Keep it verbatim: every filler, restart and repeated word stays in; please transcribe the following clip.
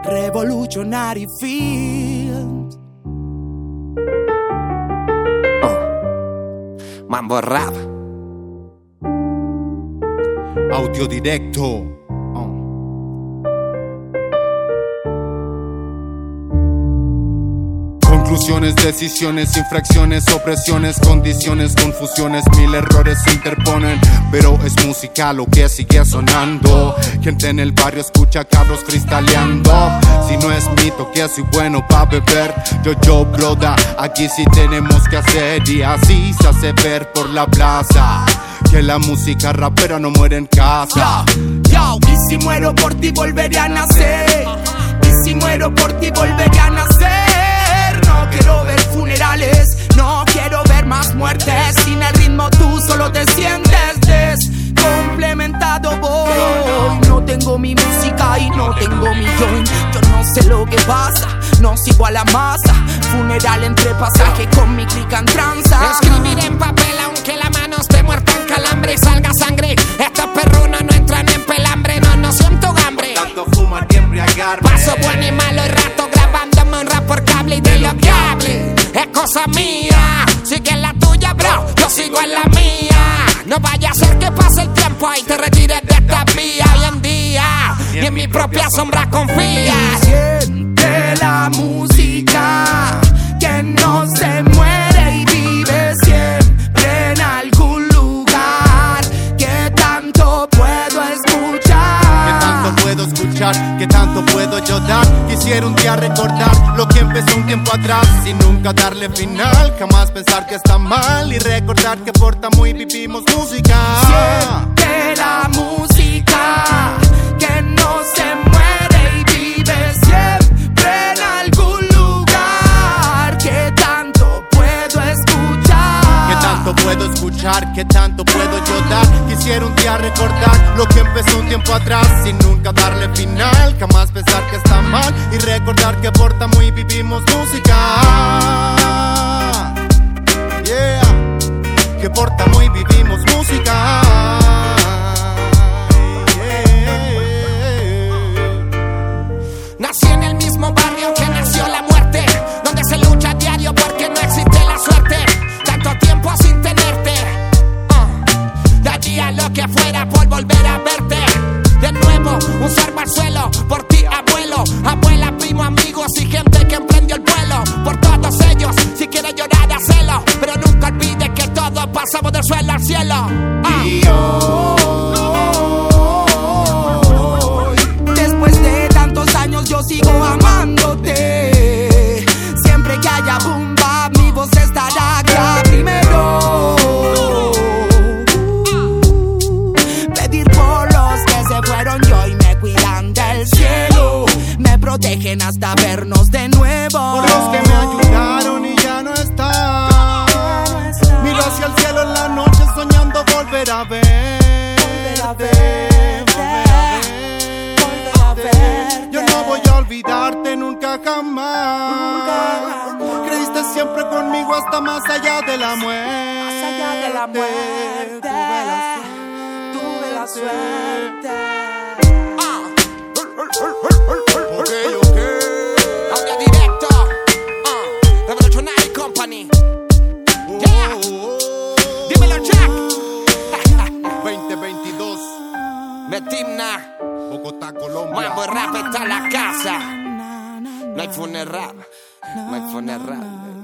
Revolutionary Films. Oh. Mambo Rap. Audio directo. Conclusiones, decisiones, infracciones, opresiones, condiciones, confusiones, mil errores se interponen. Pero es música lo que sigue sonando. Gente en el barrio escucha cabros cristaleando. Si no es mito que soy bueno pa' beber, yo, yo, broda, aquí sí tenemos que hacer. Y así se hace ver por la plaza que la música rapera no muere en casa. Yo, yo, y si muero por ti volveré a nacer. Y si muero por ti volveré a nacer. No quiero ver funerales, no quiero ver más muertes. Sin el ritmo tú solo te sientes descomplementado, boy. No tengo mi música y no tengo mi joint. Yo no sé lo que pasa, no sigo a la masa. Funeral entre pasaje con mi clic en tranza. Escribir en papel aunque la mano esté muerta en calambre y salga sangre. Estos perrunos no entran en pelambre, no, no siento hambre. Tanto fumar y embriagarme. Paso bueno y malo y rato grabándome un rap por cable y de lo que hable es cosa mía. Sigue en la tuya, bro, yo sigo en la mía. No vaya a ser que pase el tiempo y te retires de esta vía. Hoy en día, y en mi propia sombra confía. Siente la música que no se muere y vive siempre en algún lugar. Que tanto puedo escuchar, que tanto puedo escuchar, que tanto puedo yo dar. Quisiera un día recordar lo que empezó un tiempo atrás, sin nunca darle final, jamás pensar que está mal y recordar que por muy vivimos música. Siente la música que no se muere y vive siempre en algún lugar. Que tanto puedo escuchar, que tanto puedo escuchar, que tanto puedo yo dar. Quisiera un día recordar lo que empezó un tiempo atrás, sin nunca darle final, jamás pensar que está mal y recordar que por muy vivimos música. Yeah, que por muy vivimos música. Nací en el mismo barrio que nació la muerte, donde se lucha a diario porque no existe la suerte. Tanto tiempo sin tenerte, uh, de allí a lo que fuera por volver a verte. De nuevo, un salvo al suelo, por ti abuelo, abuela, primo, amigos y gente que emprendió el vuelo. Por todos ellos, si quieres llorar, hacelo, pero nunca olvides que todos pasamos del suelo al cielo. uh. Y hoy, después de tantos años yo sigo amándote. Siempre que haya boom bap, mi voz estará acá primero. Pedir por los que se fueron yo y me cuidan del cielo. Me protegen hasta vernos de nuevo. Por los que me ayudaron y ya no están. Miro hacia el cielo en la noche soñando volver a verte, volver a verte. Yo no voy a olvidarte nunca jamás. Creíste siempre conmigo hasta más allá de la muerte. Más allá de la muerte, tuve la suerte. Okay, okay. Audio directo, uh, Revolutionary Company. Yeah. Dímelo, Jack. veinte veintidós, Metimna, Bogotá, Colombia. Mambo Rap está en la casa. No hay funeral, no hay funeral.